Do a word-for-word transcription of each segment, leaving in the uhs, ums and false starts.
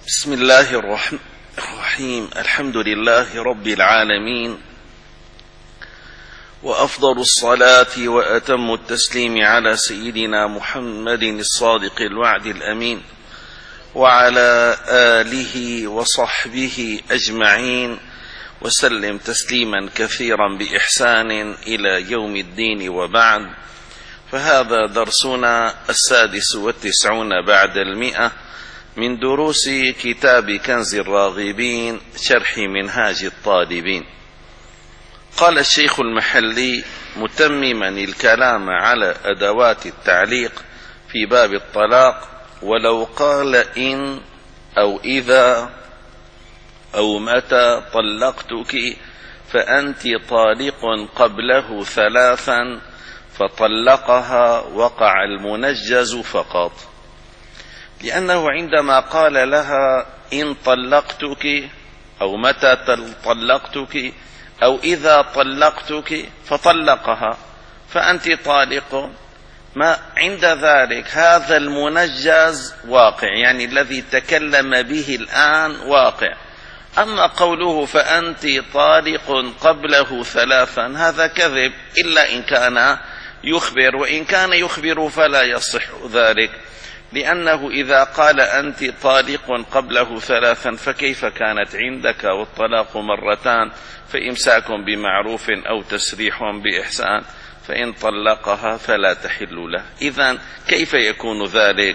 بسم الله الرحمن الرحيم. الحمد لله رب العالمين، وأفضل الصلاة وأتم التسليم على سيدنا محمد الصادق الوعد الأمين، وعلى آله وصحبه أجمعين، وسلم تسليما كثيرا بإحسان إلى يوم الدين، وبعد. فهذا درسنا السادس والتسعون بعد المئة من دروس كتاب كنز الراغبين شرح منهاج الطالبين. قال الشيخ المحلي متمما الكلام على أدوات التعليق في باب الطلاق: ولو قال إن أو إذا أو متى طلقتك فأنت طالق قبله ثلاثا فطلقها وقع المنجز فقط، لأنه عندما قال لها إن طلقتك أو متى طلقتك أو إذا طلقتك فطلقها فأنت طالق، ما عند ذلك هذا المنجز واقع، يعني الذي تكلم به الآن واقع. أما قوله فأنت طالق قبله ثلاثا هذا كذب، إلا إن كان يخبر، وإن كان يخبر فلا يصح ذلك، لأنه إذا قال أنت طالق قبله ثلاثا فكيف كانت عندك والطلاق مرتان، فإمساك بمعروف أو تسريح بإحسان، فإن طلقها فلا تحل له. إذن كيف يكون ذلك؟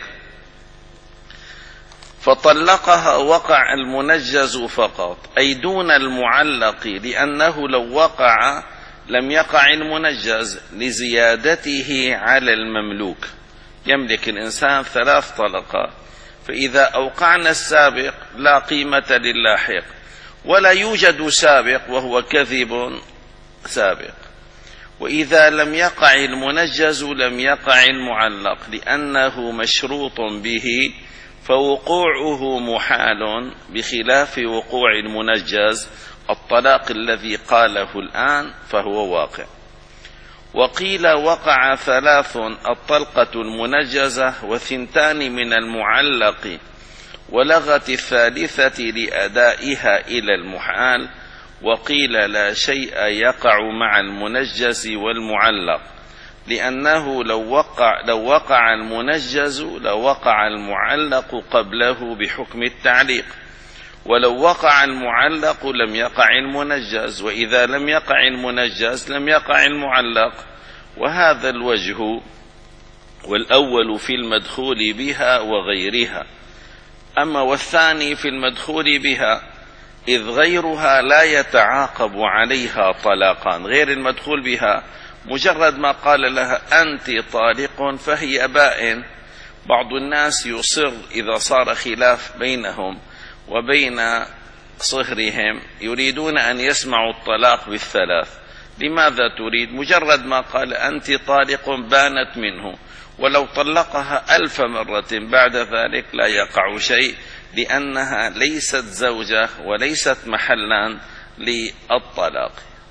فطلقها وقع المنجز فقط، أي دون المعلق، لأنه لو وقع لم يقع المنجز لزيادته على المملوك. يملك الإنسان ثلاث طلقات، فإذا أوقعنا السابق لا قيمة للاحق، ولا يوجد سابق وهو كذب سابق. وإذا لم يقع المنجز لم يقع المعلق، لأنه مشروط به، فوقوعه محال، بخلاف وقوع المنجز الطلاق الذي قاله الآن فهو واقع. وقيل وقع ثلاث: الطلقة المنجزة وثنتان من المعلق، ولغت الثالثة لأدائها إلى المحال. وقيل لا شيء يقع مع المنجز والمعلق، لأنه لو وقع, لو وقع المنجز لوقع المعلق قبله بحكم التعليق، ولو وقع المعلق لم يقع المنجز، وإذا لم يقع المنجز لم يقع المعلق. وهذا الوجه، والأول في المدخول بها وغيرها. أما والثاني في المدخول بها، إذ غيرها لا يتعاقب عليها طلاقان. غير المدخول بها مجرد ما قال لها أنت طالق فهي بائن. بعض الناس يصر إذا صار خلاف بينهم وبين صهرهم يريدون أن يسمعوا الطلاق بالثلاث. لماذا تريد؟ مجرد ما قال أنت طالق بانت منه، ولو طلقها ألف مرة بعد ذلك لا يقع شيء، لأنها ليست زوجة وليست محلا للطلاق.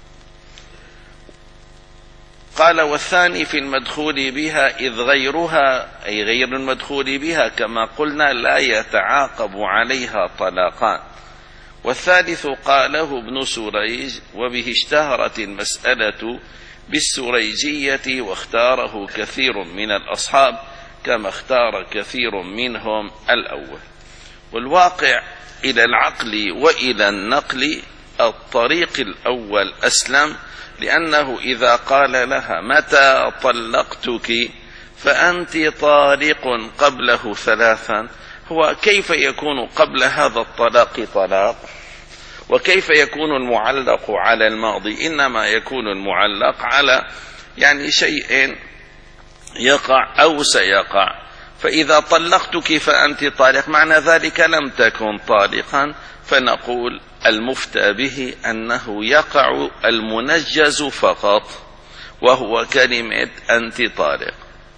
قال والثاني في المدخول بها، إذ غيرها أي غير المدخول بها كما قلنا لا يتعاقب عليها طلاقان. والثالث قاله ابن سريج، وبه اشتهرت المسألة بالسريجية، واختاره كثير من الأصحاب كما اختار كثير منهم الأول. والواقع إلى العقل وإلى النقل الطريق الأول أسلم، لأنه إذا قال لها متى طلقتك فأنت طالق قبله ثلاثا، هو كيف يكون قبل هذا الطلاق طلاق؟ وكيف يكون المعلق على الماضي؟ إنما يكون المعلق على يعني شيء يقع أو سيقع. فإذا طلقتك فأنت طالق معنى ذلك لم تكن طالقا، فنقول المفتى به أنه يقع المنجز فقط، وهو كلمة أنت طالق.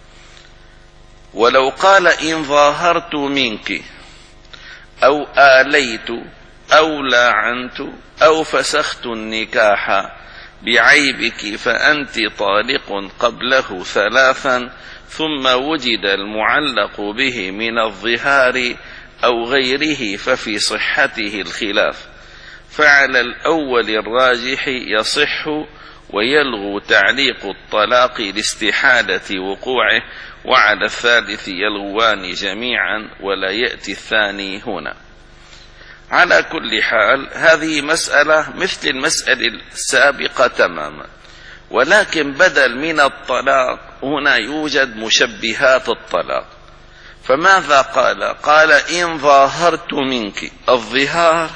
ولو قال إن ظاهرت منك أو آليت أو لاعنت أو فسخت النكاح بعيبك فأنت طالق قبله ثلاثا، ثم وجد المعلق به من الظهار أو غيره ففي صحته الخلاف، فعلى الأول الراجح يصح ويلغو تعليق الطلاق لاستحالة وقوعه، وعلى الثالث يلغوان جميعا ولا يأتي الثاني هنا. على كل حال هذه مسألة مثل المسألة السابقة تماما، ولكن بدل من الطلاق هنا يوجد مشبهات الطلاق. فماذا قال؟ قال إن ظاهرت منك. الظهار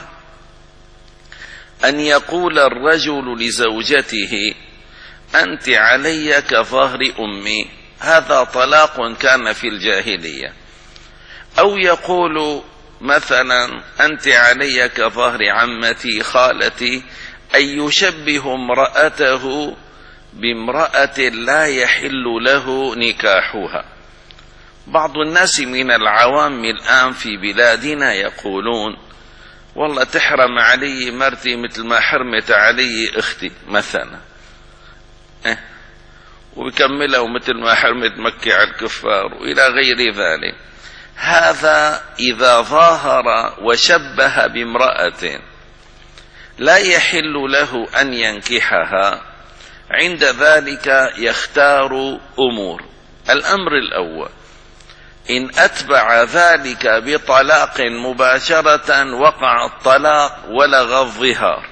أن يقول الرجل لزوجته أنت علي كظهر أمي، هذا طلاق كان في الجاهلية. أو يقول مثلا أنت علي كظهر عمتي خالتي، أن يشبه امرأته بامرأة لا يحل له نكاحها. بعض الناس من العوام الآن في بلادنا يقولون والله تحرم علي مرتي مثل ما حرمت علي اختي مثلا، اه ويكملها مثل ما حرمت مكة على الكفار وإلى غير ذلك. هذا إذا ظاهر وشبه بامرأة لا يحل له أن ينكحها، عند ذلك يختار أمور. الأمر الأول إن أتبع ذلك بطلاق مباشرة وقع الطلاق ولغى الظهار،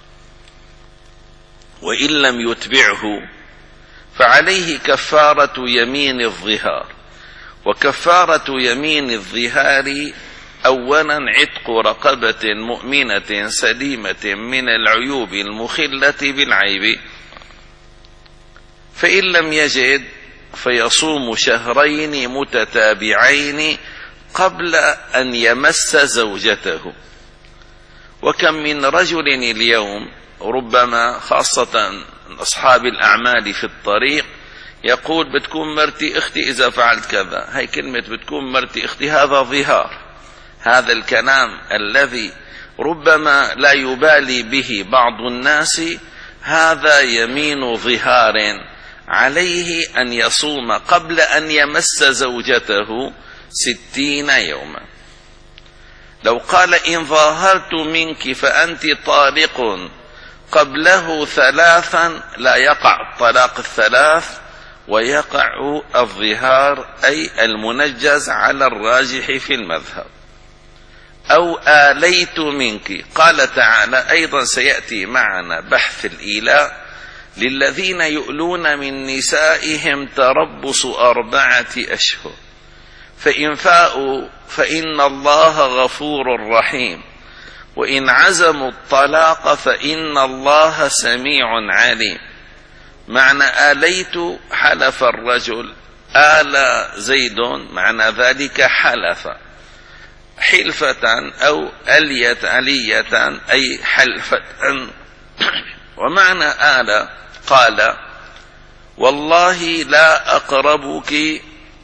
وإن لم يتبعه فعليه كفارة يمين الظهار. وكفارة يمين الظهار أولا عتق رقبة مؤمنة سليمة من العيوب المخلة بالعيب، فإن لم يجد فيصوم شهرين متتابعين قبل أن يمس زوجته. وكم من رجل اليوم ربما خاصة أصحاب الأعمال في الطريق يقول بتكون مرتي أختي إذا فعلت كذا. هاي كلمة بتكون مرتي أختي هذا ظهار. هذا الكلام الذي ربما لا يبالي به بعض الناس هذا يمين ظهار، عليه أن يصوم قبل أن يمس زوجته ستين يوما. لو قال إن ظاهرت منك فأنت طالق قبله ثلاثا لا يقع الطلاق الثلاث ويقع الظهار أي المنجز على الراجح في المذهب. أو آليت منك، قال تعالى أيضا سيأتي معنا بحث الإيلاء للذين يؤلون من نسائهم تربص أربعة أشهر، فإن فاءوا فإن الله غفور رحيم، وإن عزموا الطلاق فإن الله سميع عليم. معنى آليت حلف الرجل، آل زيد معنى ذلك حلف حلفة أو ألية ألية أي حلفة. ومعنى آل قال والله لا أقربك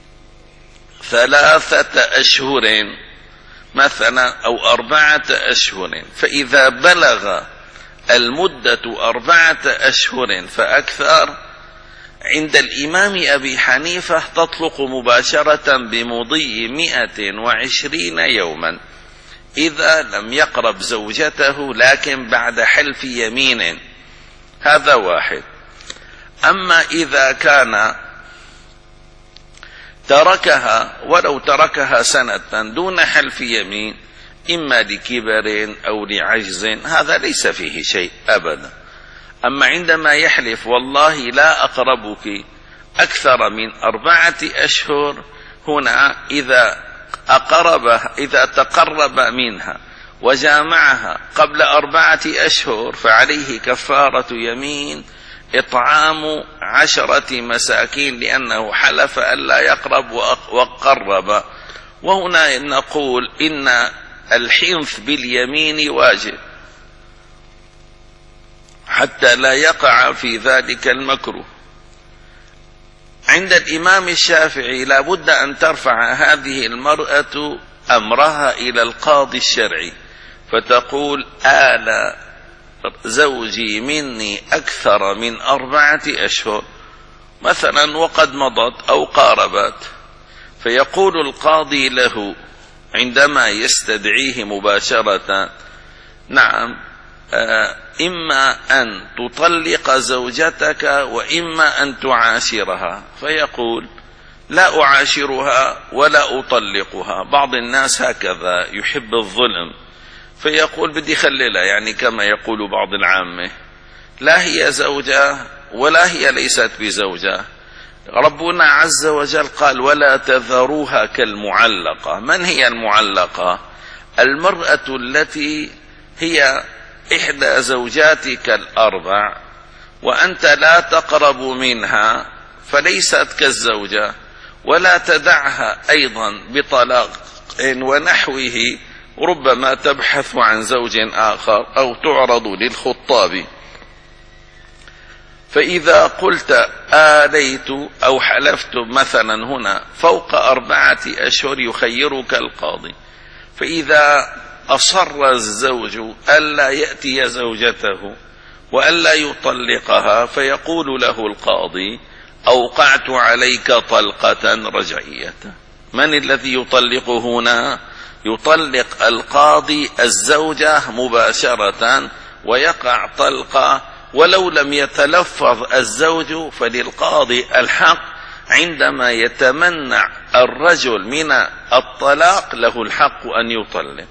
ثلاثة أشهر مثلا أو أربعة أشهر، فإذا بلغ المدة أربعة أشهر فأكثر عند الإمام أبي حنيفة تطلق مباشرة بمضي مئة وعشرين يوما إذا لم يقرب زوجته لكن بعد حلف يمين. هذا واحد. أما إذا كان تركها ولو تركها سنة دون حلف يمين إما لكبر أو لعجز هذا ليس فيه شيء أبدا. أما عندما يحلف والله لا أقربك أكثر من أربعة أشهر، هنا إذا أقربها إذا تقرب منها وجامعها قبل أربعة أشهر فعليه كفارة يمين إطعام عشرة مساكين لأنه حلف ألا يقرب وقرب. وهنا نقول إن الحنث باليمين واجب حتى لا يقع في ذلك المكروه. عند الإمام الشافعي لا بد أن ترفع هذه المرأة أمرها إلى القاضي الشرعي فتقول آل زوجي مني أكثر من أربعة أشهر مثلا وقد مضت أو قاربت، فيقول القاضي له عندما يستدعيه مباشرة. نعم، إما أن تطلق زوجتك وإما أن تعاشرها، فيقول لا أعاشرها ولا أطلقها. بعض الناس هكذا يحب الظلم، فيقول بدي خللها، يعني كما يقول بعض العامة، لا هي زوجة ولا هي ليست بزوجة. ربنا عز وجل قال ولا تذروها كالمعلقة. من هي المعلقة؟ المرأة التي هي إحدى زوجاتك الأربع وأنت لا تقرب منها، فليست كالزوجة، ولا تدعها أيضا بطلاق ونحوه، ربما تبحث عن زوج آخر أو تعرض للخطاب. فإذا قلت آليت أو حلفت مثلا هنا فوق أربعة أشهر يخيرك القاضي، فإذا أصر الزوج ألا يأتي زوجته وألا يطلقها، فيقول له القاضي أوقعت عليك طلقة رجعية. من الذي يطلق هنا؟ يطلق القاضي الزوجة مباشرة ويقع طلقة، ولو لم يتلفظ الزوج فللقاضي الحق عندما يتمنع الرجل من الطلاق، له الحق أن يطلق.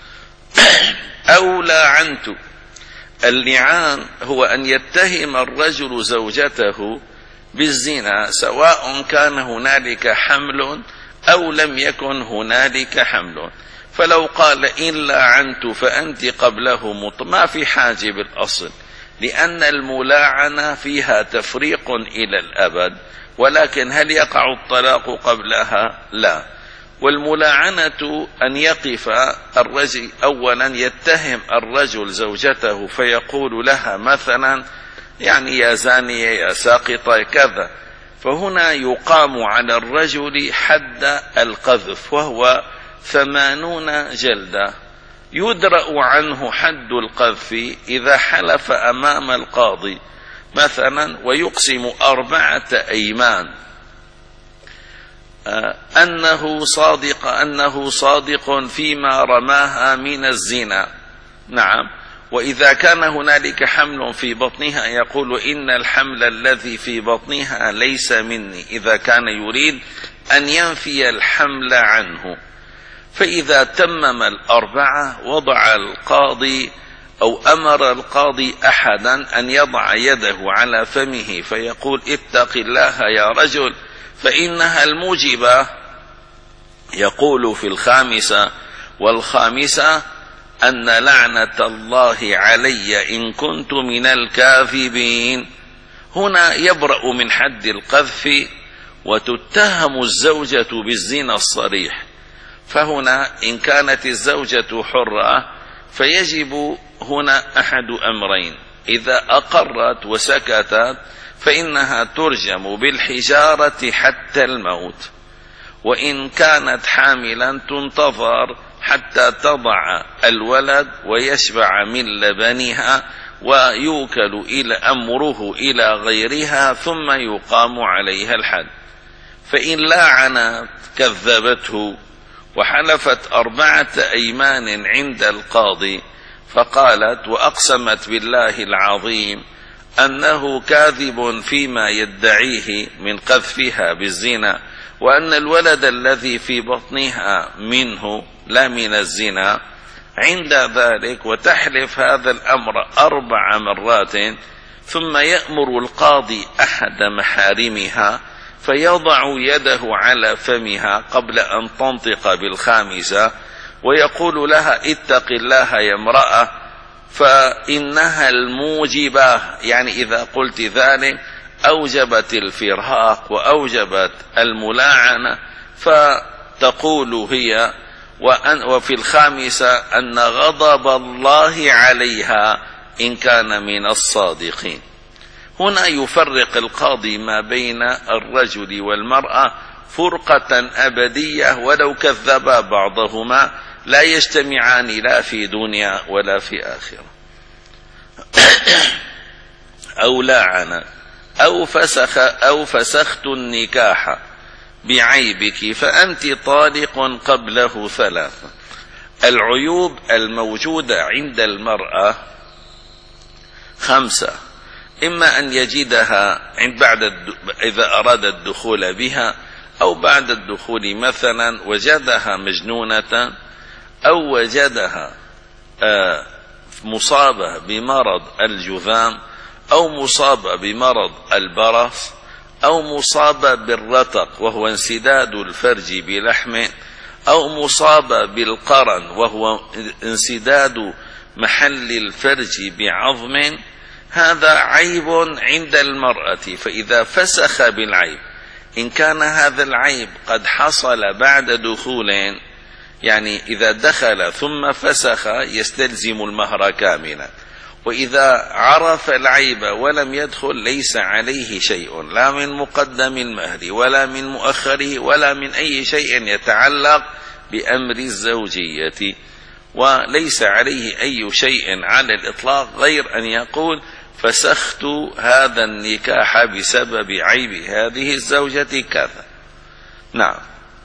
أو لاعنت. اللعان هو أن يتهم الرجل زوجته بالزنا، سواء كان هنالك حمل أو لم يكن هنالك حمل. فلو قال إن لاعنت فأنت قبله مط، ما في حاجة بالأصل، لأن الملاعنة فيها تفريق إلى الأبد، ولكن هل يقع الطلاق قبلها؟ لا. والملاعنة أن يقف الرجل أولا يتهم الرجل زوجته فيقول لها مثلا يعني يا زانية يا ساقطة كذا، فهنا يقام على الرجل حد القذف وهو ثمانون جلدة. يدرأ عنه حد القذف إذا حلف أمام القاضي مثلا ويقسم أربعة أيمان أنه صادق أنه صادق فيما رماها من الزنا. نعم. وإذا كان هنالك حمل في بطنها يقول إن الحمل الذي في بطنها ليس مني، إذا كان يريد أن ينفي الحمل عنه. فإذا تمم الأربعة وضع القاضي أو أمر القاضي أحدا أن يضع يده على فمه فيقول اتق الله يا رجل فإنها الموجبة. يقول في الخامسة والخامسة أن لعنة الله علي إن كنت من الكاذبين. هنا يبرأ من حد القذف وتتهم الزوجة بالزنا الصريح. فهنا إن كانت الزوجة حرة فيجب هنا أحد أمرين: إذا أقرت وسكتت فإنها ترجم بالحجارة حتى الموت، وإن كانت حاملا تنتظر حتى تضع الولد ويشبع من لبنها ويوكل إلى أمره إلى غيرها ثم يقام عليها الحد. فإن لاعنت كذبته وحلفت أربعة أيمان عند القاضي فقالت وأقسمت بالله العظيم أنه كاذب فيما يدعيه من قذفها بالزنا، وأن الولد الذي في بطنها منه لا من الزنا، عند ذلك وتحلف هذا الأمر أربع مرات، ثم يأمر القاضي أحد محارمها فيضع يده على فمها قبل أن تنطق بالخامسة ويقول لها اتق الله يا امرأة فإنها الموجبة، يعني إذا قلت ذلك أوجبت الفراق وأوجبت الملاعنة. فتقول هي وفي الخامسة أن غضب الله عليها إن كان من الصادقين. هنا يفرق القاضي ما بين الرجل والمرأة فرقة أبدية، ولو كذبا بعضهما لا يجتمعان لا في دنيا ولا في آخرة. أو لاعن أو فسخ أو فسخت النكاح بعيبك فأنت طالق قبله ثلاثا. العيوب الموجودة عند المرأة خمسة: إما أن يجدها عند بعد إذا أراد الدخول بها، أو بعد الدخول مثلا وجدها مجنونة، أو وجدها مصابة بمرض الجذام، أو مصابة بمرض البرص، أو مصابة بالرتق وهو انسداد الفرج بلحم، أو مصابة بالقرن وهو انسداد محل الفرج بعظم. هذا عيب عند المرأة، فإذا فسخ بالعيب، إن كان هذا العيب قد حصل بعد دخول، يعني إذا دخل ثم فسخ يستلزم المهر كاملا، وإذا عرف العيب ولم يدخل ليس عليه شيء، لا من مقدم المهر ولا من مؤخره ولا من أي شيء يتعلق بأمر الزوجية، وليس عليه أي شيء على الإطلاق غير أن يقول فسخت هذا النكاح بسبب عيب هذه الزوجة كذا. نعم.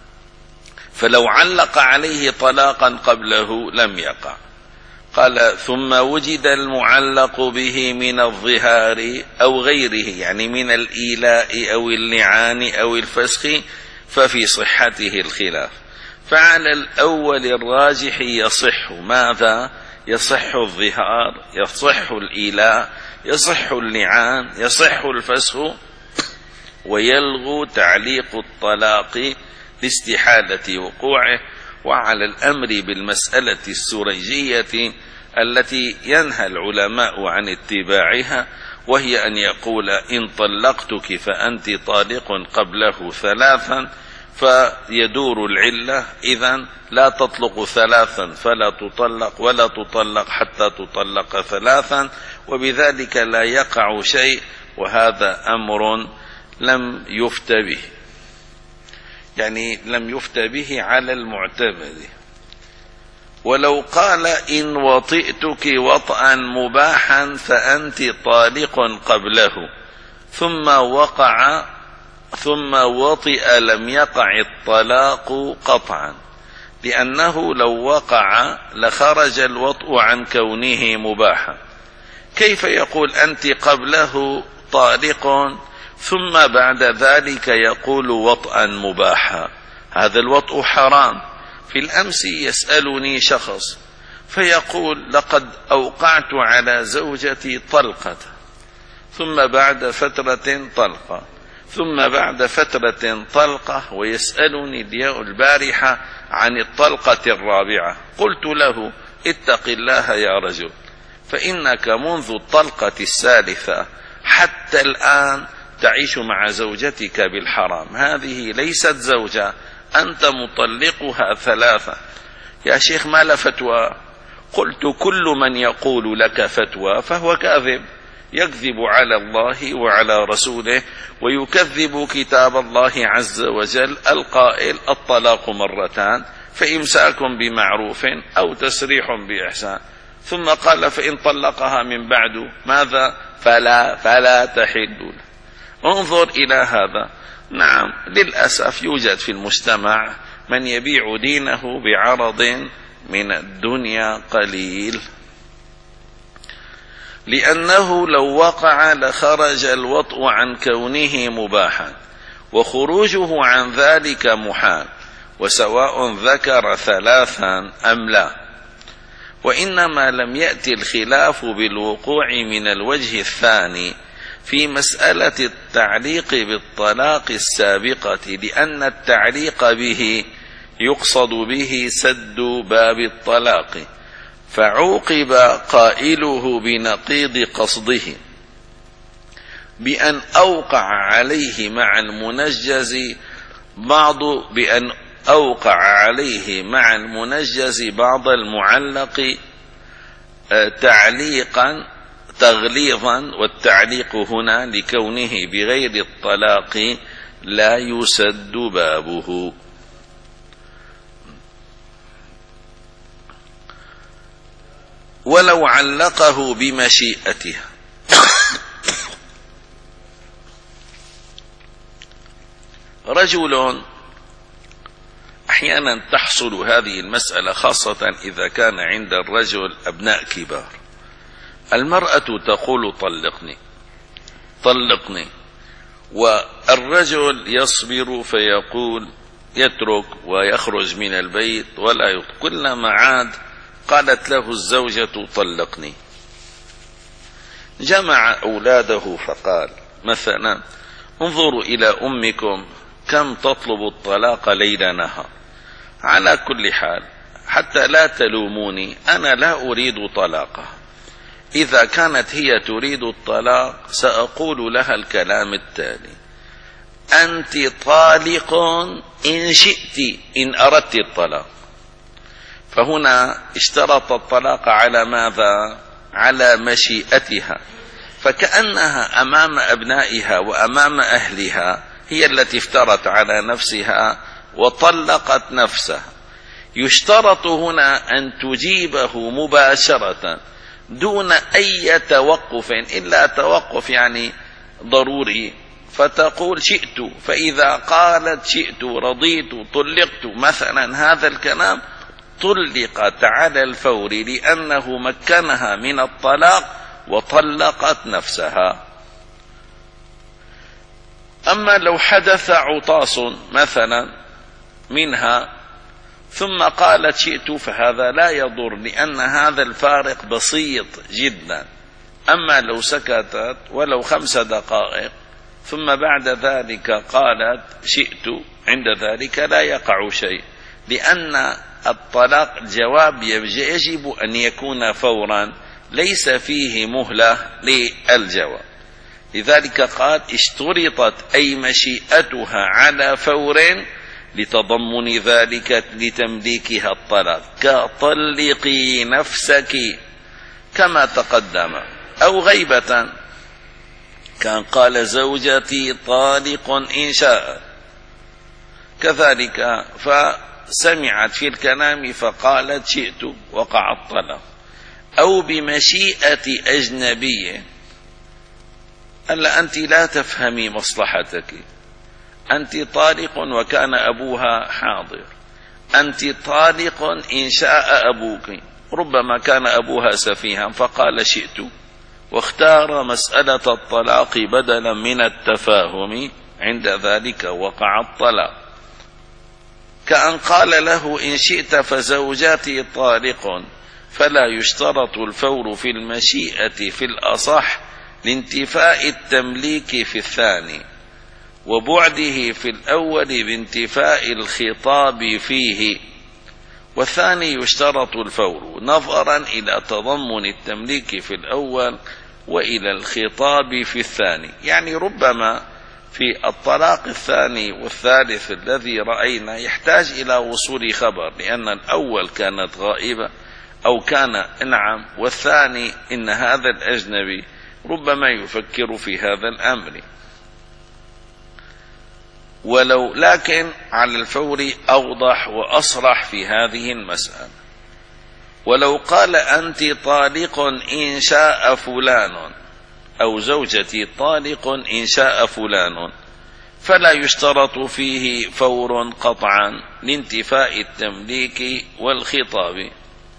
فلو علق عليه طلاقا قبله لم يقع. قال: ثم وجد المعلق به من الظهار أو غيره، يعني من الإيلاء أو اللعان أو الفسخ، ففي صحته الخلاف. فعلى الأول الراجح يصح. ماذا؟ يصح الظهار، يصح الإيلاء، يصح اللعان، يصح الفسخ، ويلغو تعليق الطلاق لاستحالة وقوعه. وعلى الأمر بالمسألة السريجية التي ينهى العلماء عن اتباعها، وهي أن يقول: إن طلقتك فأنت طالق قبله ثلاثا، فيدور العلة. إذن لا تطلق ثلاثا فلا تطلق، ولا تطلق حتى تطلق ثلاثا، وبذلك لا يقع شيء، وهذا أمر لم يفت به، يعني لم يفت به على المعتمد. ولو قال: إن وطئتك وطئا مباحا فأنت طالق قبله، ثم وقع ثم وطئ، لم يقع الطلاق قطعا، لأنه لو وقع لخرج الوطء عن كونه مباحا. كيف يقول أنت قبله طالق ثم بعد ذلك يقول وطئا مباحا؟ هذا الوطء حرام. في الأمس يسألني شخص فيقول: لقد أوقعت على زوجتي طلقة، ثم بعد فترة طلقة، ثم بعد فترة طلقة، ويسألني البارحة عن الطلقة الرابعة. قلت له: اتق الله يا رجل، فإنك منذ الطلقة الثالثة حتى الآن تعيش مع زوجتك بالحرام، هذه ليست زوجة، أنت مطلقها ثلاثة. يا شيخ ما لا فتوى؟ قلت: كل من يقول لك فتوى فهو كاذب، يكذب على الله وعلى رسوله، ويكذب كتاب الله عز وجل القائل: الطلاق مرتان، فإمساك بمعروف أو تسريح بإحسان. ثم قال: فإن طلقها من بعد ماذا؟ فلا فلا تحل. انظر إلى هذا. نعم، للأسف يوجد في المجتمع من يبيع دينه بعرض من الدنيا قليل، لأنه لو وقع لخرج الوطء عن كونه مباحا، وخروجه عن ذلك محال، وسواء ذكر ثلاثا أم لا. وإنما لم يأتي الخلاف بالوقوع من الوجه الثاني في مسألة التعليق بالطلاق السابقة، لأن التعليق به يقصد به سد باب الطلاق، فعوقب قائله بنقيض قصده بأن أوقع عليه مع المنجز بعض بأن أوقع عليه مع المنجز بعض المعلق تعليقا تغليظا، والتعليق هنا لكونه بغير الطلاق لا يسد بابه. ولو علقه بمشيئته، رجل أحيانا تحصل هذه المسألة خاصة إذا كان عند الرجل أبناء كبار. المرأة تقول طلقني طلقني، والرجل يصبر فيقول يترك ويخرج من البيت ولا يطلق. كلما عاد قالت له الزوجة طلقني، جمع أولاده فقال مثلا انظروا إلى أمكم كم تطلب الطلاق ليل نهار. على كل حال حتى لا تلوموني، أنا لا أريد طلاقها. إذا كانت هي تريد الطلاق سأقول لها الكلام التالي: أنت طالق إن شئت إن أردت الطلاق. فهنا اشترط الطلاق على ماذا؟ على مشيئتها، فكأنها أمام أبنائها وأمام أهلها هي التي افترت على نفسها وطلقت نفسها. يشترط هنا أن تجيبه مباشرة دون أي توقف، إلا توقف يعني ضروري، فتقول شئت، فإذا قالت شئت رضيت طلقت مثلا هذا الكلام طلقت على الفور، لأنه مكنها من الطلاق وطلقت نفسها. أما لو حدث عطاس مثلا منها ثم قالت شئت فهذا لا يضر، لأن هذا الفارق بسيط جدا. أما لو سكتت ولو خمس دقائق ثم بعد ذلك قالت شئت، عند ذلك لا يقع شيء، لأن الطلاق الجواب يجب أن يكون فورا، ليس فيه مهلة للجواب. لذلك قال اشترطت أي مشيئتها على فور لتضمن ذلك لتمليكها الطلاق، كطلقي نفسك كما تقدم. أو غيبة، كان قال زوجتي طالق إن شاء، كذلك فسمعت في الكلام فقالت شئت وقع الطلاق. أو بمشيئة أجنبية، ألا أنت لا تفهمي مصلحتك، أنت طالق وكان أبوها حاضر، أنت طالق إن شاء أبوك، ربما كان أبوها سفيها فقال شئت واختار مسألة الطلاق بدلا من التفاهم، عند ذلك وقع الطلاق. كأن قال له إن شئت فزوجاتي طالق، فلا يشترط الفور في المشيئة في الأصح لانتفاء التمليك في الثاني، وبعده في الأول بانتفاء الخطاب فيه، والثاني يشترط الفور نظرا إلى تضمن التمليك في الأول وإلى الخطاب في الثاني. يعني ربما في الطلاق الثاني والثالث الذي رأينا يحتاج إلى وصول خبر، لأن الأول كانت غائبة أو كان نعم، والثاني إن هذا الأجنبي ربما يفكر في هذا الأمر. ولو لكن على الفور أوضح وأصرح في هذه المسألة. ولو قال أنت طالق إن شاء فلان، أو زوجتي طالق إن شاء فلان، فلا يشترط فيه فور قطعا لانتفاء التمليك والخطاب.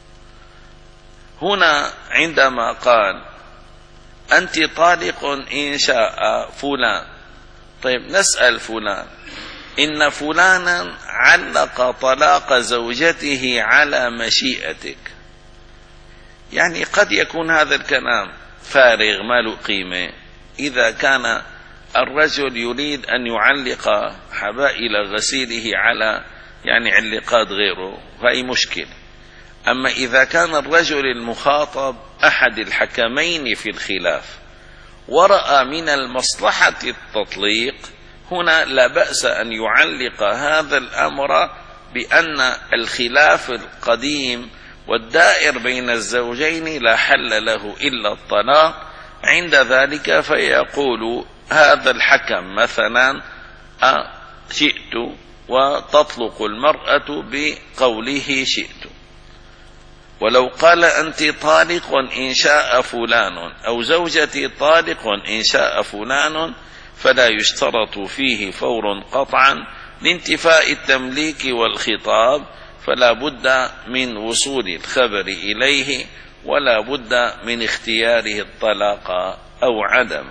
هنا عندما قال أنت طالق إن شاء فلان، طيب نسأل فلان، إن فلانا علق طلاق زوجته على مشيئتك. يعني قد يكون هذا الكلام فارغ ما له قيمة إذا كان الرجل يريد أن يعلق حبائل غسيله على يعني علقات غيره، فأي مشكلة. أما إذا كان الرجل المخاطب أحد الحكمين في الخلاف ورأى من المصلحة التطليق، هنا لا بأس أن يعلق هذا الأمر بأن الخلاف القديم والدائر بين الزوجين لا حل له إلا الطلاق. عند ذلك فيقول هذا الحكم مثلا شئت، وتطلق المرأة بقوله شئت. ولو قال أنت طالق إن شاء فلان، أو زوجتي طالق إن شاء فلان، فلا يشترط فيه فور قطعا لانتفاء التمليك والخطاب فلا بد من وصول الخبر إليه ولا بد من اختياره الطلاق أو عدم.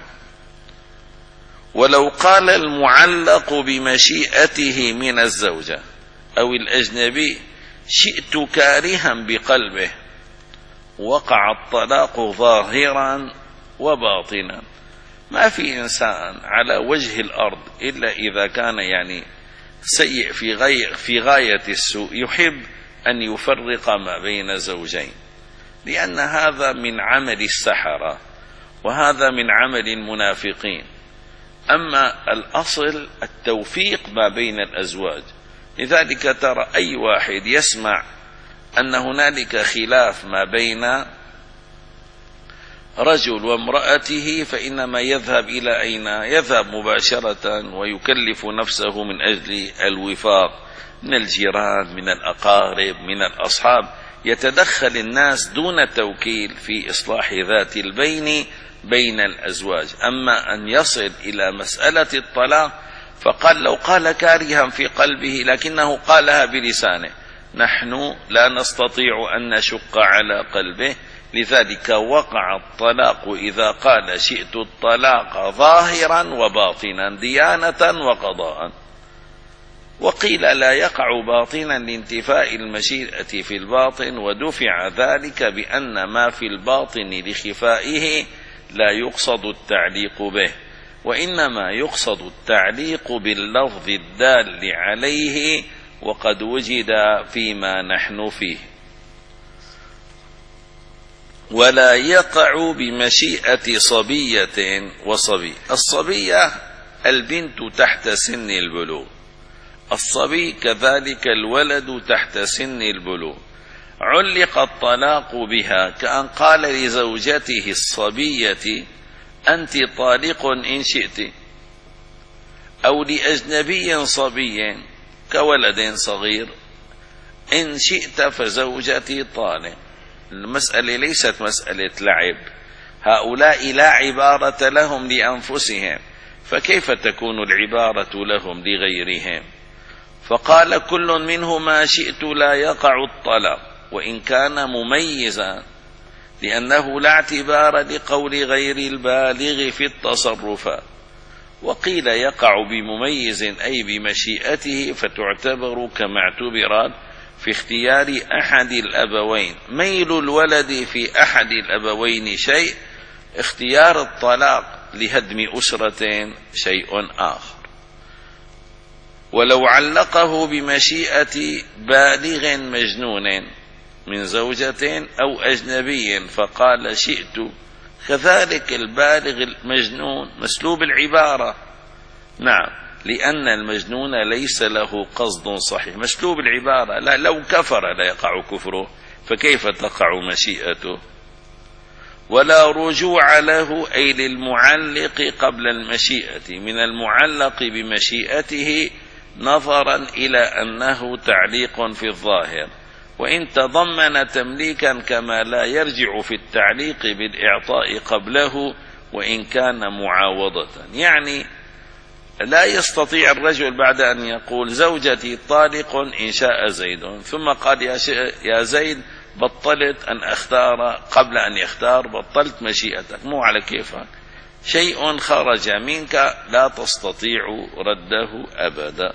ولو قال المعلق بمشيئته من الزوجة أو الأجنبي شئت كارها بقلبه وقع الطلاق ظاهرا وباطنا. ما في إنسان على وجه الأرض إلا إذا كان يعني سيء في غاية, في غاية السوء يحب أن يفرق ما بين زوجين، لأن هذا من عمل السحرة وهذا من عمل المنافقين. أما الأصل التوفيق ما بين الأزواج. لذلك ترى أي واحد يسمع أن هنالك خلاف ما بين رجل وامرأته فإنما يذهب إلى أين؟ يذهب مباشرة ويكلف نفسه من أجل الوفاق من الجيران من الأقارب من الأصحاب، يتدخل الناس دون توكيل في إصلاح ذات البين بين الأزواج. أما أن يصل إلى مسألة الطلاق فقال لو قال كارها في قلبه لكنه قالها بلسانه، نحن لا نستطيع أن نشق على قلبه، لذلك وقع الطلاق إذا قال شئت الطلاق ظاهرا وباطنا ديانة وقضاء. وقيل لا يقع باطنا لانتفاء المشيئة في الباطن، ودفع ذلك بأن ما في الباطن لخفائه لا يقصد التعليق به، وإنما يقصد التعليق باللفظ الدال عليه وقد وجد فيما نحن فيه. ولا يقع بمشيئة صبية وصبي. الصبية البنت تحت سن البلوغ، الصبي كذلك الولد تحت سن البلوغ. علق الطلاق بها كأن قال لزوجته الصبية أنت طالق إن شئت، أو لأجنبي صبي كولد صغير إن شئت فزوجتي طالق. المسألة ليست مسألة لعب، هؤلاء لا عبارة لهم لأنفسهم، فكيف تكون العبارة لهم لغيرهم؟ فقال كل منهما شئت لا يقع الطلاق وإن كان مميزا، لأنه لا اعتبار لقول غير البالغ في التصرفات. وقيل يقع بمميز أي بمشيئته، فتعتبر كما اعتبرت في اختيار أحد الأبوين. ميل الولد في أحد الأبوين شيء، اختيار الطلاق لهدم أسرة شيء آخر. ولو علقه بمشيئة بالغ مجنون من زوجة أو أجنبي فقال شئت، كذلك البالغ المجنون مسلوب العبارة، نعم، لأن المجنون ليس له قصد صحيح، مسلوب العبارة. لا لو كفر لا يقع كفره، فكيف تقع مشيئته؟ ولا رجوع له أي للمعلق قبل المشيئة من المعلق بمشيئته، نظرا إلى أنه تعليق في الظاهر، وإن تضمن تمليكا كما لا يرجع في التعليق بالإعطاء قبله وإن كان معاوضة. يعني لا يستطيع الرجل بعد أن يقول زوجتي طالق إن شاء زيد، ثم قال يا زيد بطلت أن أختار، قبل أن يختار بطلت مشيئتك، مو على كيفك، شيء خرج منك لا تستطيع رده أبدا.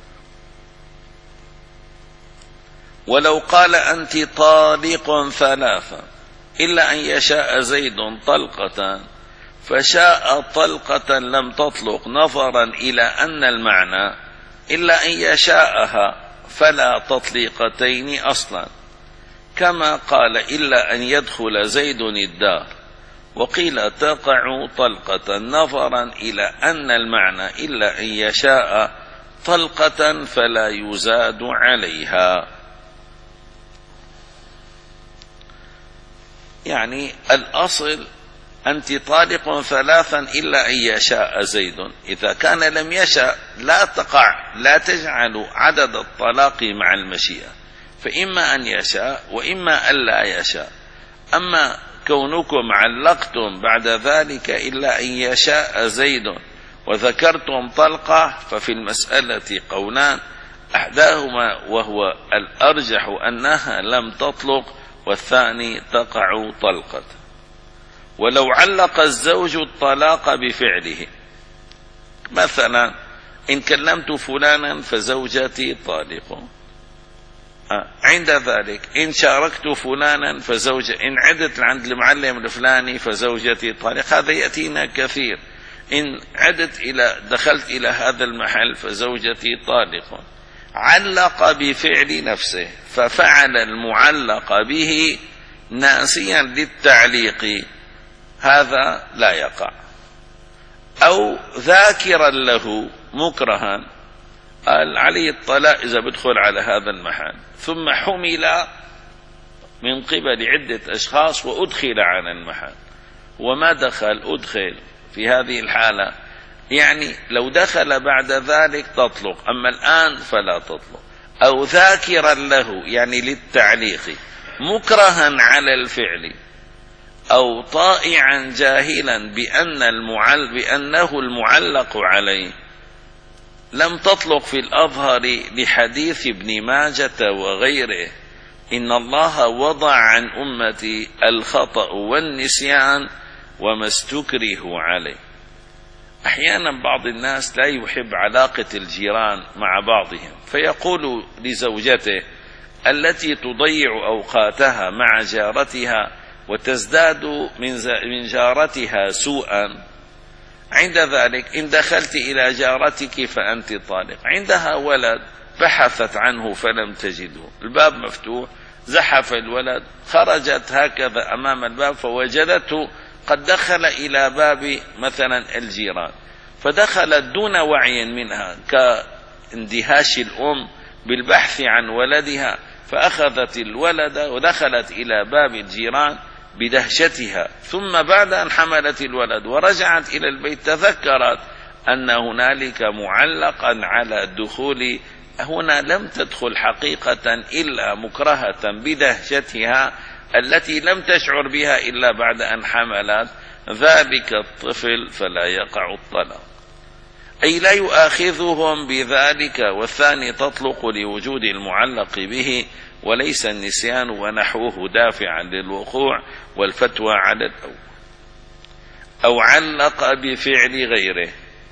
ولو قال أنت طالق ثلاثة إلا أن يشاء زيد طلقة، فشاء طلقة لم تطلق، نظرا إلى أن المعنى إلا أن يشاءها فلا تطليقتين أصلا، كما قال إلا أن يدخل زيد الدار. وقيل تقع طلقة نظرا إلى أن المعنى إلا أن يشاء طلقة فلا يزاد عليها. يعني الأصل أنت طالق ثلاثا إلا أن يشاء زيد، إذا كان لم يشاء لا تقع، لا تجعل عدد الطلاق مع المشيئة، فإما أن يشاء وإما أن لا يشاء. أما كونكم علقتم بعد ذلك إلا أن يشاء زيد وذكرتم طلقة ففي المسألة قولان، أحداهما وهو الأرجح أنها لم تطلق، والثاني تقع طلقة. ولو علق الزوج الطلاق بفعله، مثلا إن كلمت فلانا فزوجتي طالق، عند ذلك إن شاركت فلانا فزوج، إن عدت عند المعلم الفلاني فزوجتي طالق، هذا يأتينا كثير. إن عدت إلى دخلت إلى هذا المحل فزوجتي طالق. علق بفعل نفسه، ففعل المعلق به ناسيا للتعليق، هذا لا يقع. أو ذاكرا له مكرها، قال عليه الطلاق إذا بدخل على هذا المحل، ثم حمل من قبل عدة أشخاص وأدخل على المحل وما دخل، أدخل في هذه الحالة، يعني لو دخل بعد ذلك تطلق، أما الآن فلا تطلق. أو ذاكرا له يعني للتعليق مكرها على الفعل، أو طائعا جاهلا بأن المعل بأنه المعلق عليه، لم تطلق في الأظهر لحديث ابن ماجة وغيره: إن الله وضع عن أمتي الخطأ والنسيان وما استكره عليه. أحيانا بعض الناس لا يحب علاقة الجيران مع بعضهم، فيقول لزوجته التي تضيع أوقاتها مع جارتها وتزداد من جارتها سوءا، عند ذلك إن دخلت إلى جارتك فأنت طالق. عندها ولد بحثت عنه فلم تجده، الباب مفتوح، زحف الولد، خرجت هكذا أمام الباب فوجدته قد دخل إلى باب مثلا الجيران، فدخلت دون وعي منها كاندهاش الأم بالبحث عن ولدها، فأخذت الولد ودخلت إلى باب الجيران بدهشتها، ثم بعد أن حملت الولد ورجعت إلى البيت تذكرت أن هنالك معلقا على الدخول، هنا لم تدخل حقيقة إلا مكرهة بدهشتها التي لم تشعر بها إلا بعد أن حملت ذلك الطفل، فلا يقع الطلاق. أي لا يؤاخذهم بذلك، والثاني تطلق لوجود المعلق به وليس النسيان ونحوه دافعا للوقوع والفتوى على الأول. أو علق بفعل غيره،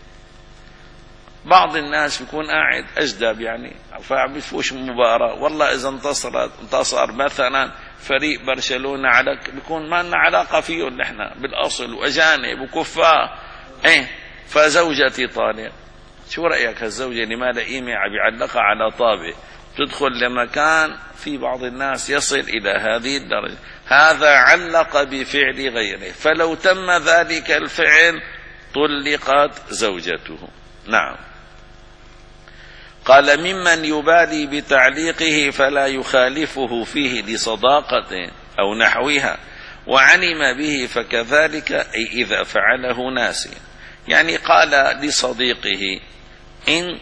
بعض الناس يكون قاعد أجدب يعني فبيفوش مباراة، والله إذا انتصرت انتصر مثلا فريق برشلونة على بيكون ما لنا علاقة فيهم نحن بالأصل وأجانب وكفار، إيه فزوجتي طالق. شو رأيك هالزوجة اللي ما لها قيمة عم يعلقها على طابة تدخل لمكان في بعض الناس يصل إلى هذه الدرجة؟ هذا علق بفعل غيره، فلو تم ذلك الفعل طلقت زوجته. نعم. قال: ممن يبالي بتعليقه فلا يخالفه فيه لصداقة أو نحوها، وعلم به فكذلك، أي إذا فعله ناسيا. يعني قال لصديقه: إن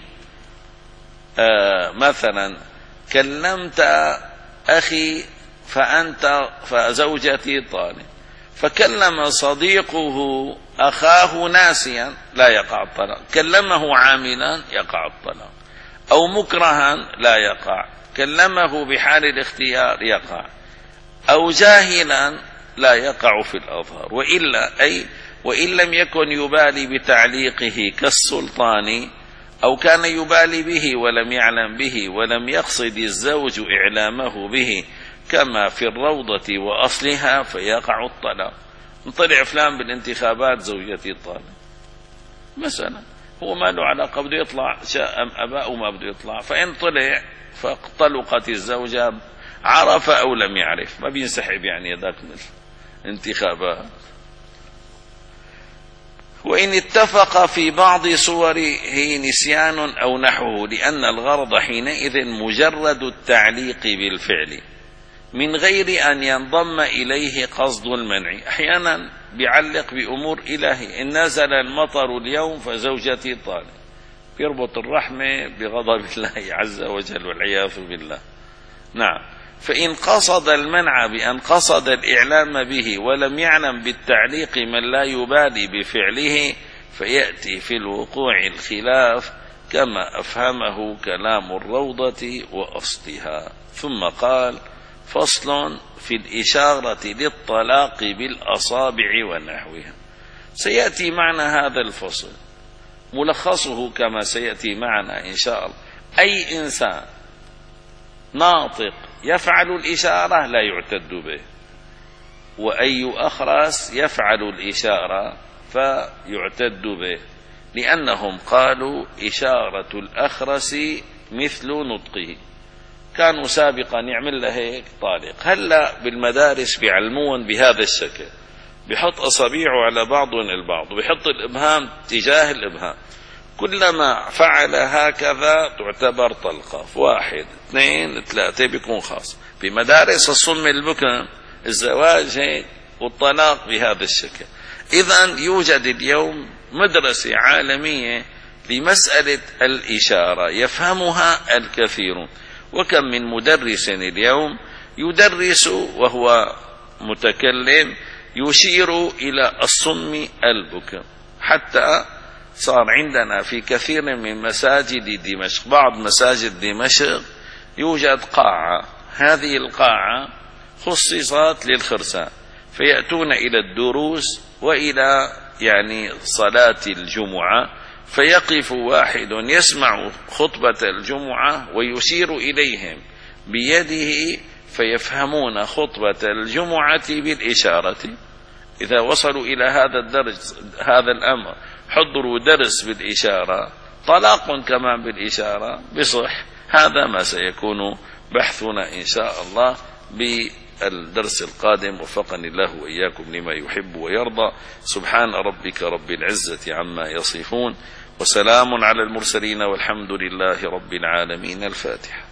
آه مثلا كلمت أخي فأنت فزوجتي طالق، فكلم صديقه أخاه ناسيا لا يقع الطلاق، كلمه عاملا يقع الطلاق، أو مكرها لا يقع، كلمه بحال الاختيار يقع، أو جاهلا لا يقع في الأظهر. وإلا أي وإن لم يكن يبالي بتعليقه كالسلطان، أو كان يبالي به ولم يعلم به ولم يقصد الزوج إعلامه به كما في الروضة وأصلها، فيقع الطلاق. طلع فلان بالانتخابات زوجتي طالق مثلا، هو ما له علاقة، بده يطلع شاء أم أباء وما بده يطلع، فإن طلع فطلقت الزوجة عرف أو لم يعرف، ما بينسحب يعني ذاك من الانتخابات. وإن اتفق في بعض صوره نسيان أو نحوه، لأن الغرض حينئذ مجرد التعليق بالفعل من غير أن ينضم إليه قصد المنع. أحيانا بيعلق بأمور إلهي، إن نزل المطر اليوم فزوجتي طالق، يربط الرحمة بغضب الله عز وجل والعياذ بالله. نعم. فإن قصد المنع بأن قصد الإعلام به ولم يعلم بالتعليق من لا يبالي بفعله، فيأتي في الوقوع الخلاف كما أفهمه كلام الروضة وأصلها. ثم قال: فصل في الإشارة للطلاق بالأصابع ونحوها. سيأتي معنا هذا الفصل، ملخصه كما سيأتي معنا إن شاء الله. أي إنسان ناطق يفعل الإشارة لا يعتد به، وأي أخرس يفعل الإشارة فيعتد به، لأنهم قالوا إشارة الأخرس مثل نطقه. كانوا سابقا يعمل له هيك طالق. هلا بالمدارس بيعلمون بهذا الشكل، بيحط أصابيعه على بعض البعض وبيحط الإبهام تجاه الإبهام، كلما فعل هكذا تعتبر طلقة. واحد اثنين ثلاثة بيكون خاص. بمدارس الصم البكم الزواج هيك والطلاق بهذا الشكل. إذن يوجد اليوم مدرسة عالمية لمسألة الإشارة يفهمها الكثيرون، وكم من مدرس اليوم يدرس وهو متكلم يشير إلى الصم البكم. حتى صار عندنا في كثير من مساجد دمشق، بعض مساجد دمشق يوجد قاعة، هذه القاعة خصصت للخرسان، فيأتون إلى الدروس وإلى يعني صلاة الجمعة، فيقف واحد يسمع خطبة الجمعة ويشير إليهم بيده فيفهمون خطبة الجمعة بالإشارة. إذا وصلوا إلى هذا الدرس هذا الأمر حضروا درس بالإشارة، طلاق كمان بالإشارة بصح. هذا ما سيكون بحثنا إن شاء الله بالدرس القادم، وفقني الله وإياكم لما يحب ويرضى. سبحان ربك رب العزة عما يصفون، وسلام على المرسلين، والحمد لله رب العالمين. الفاتحة.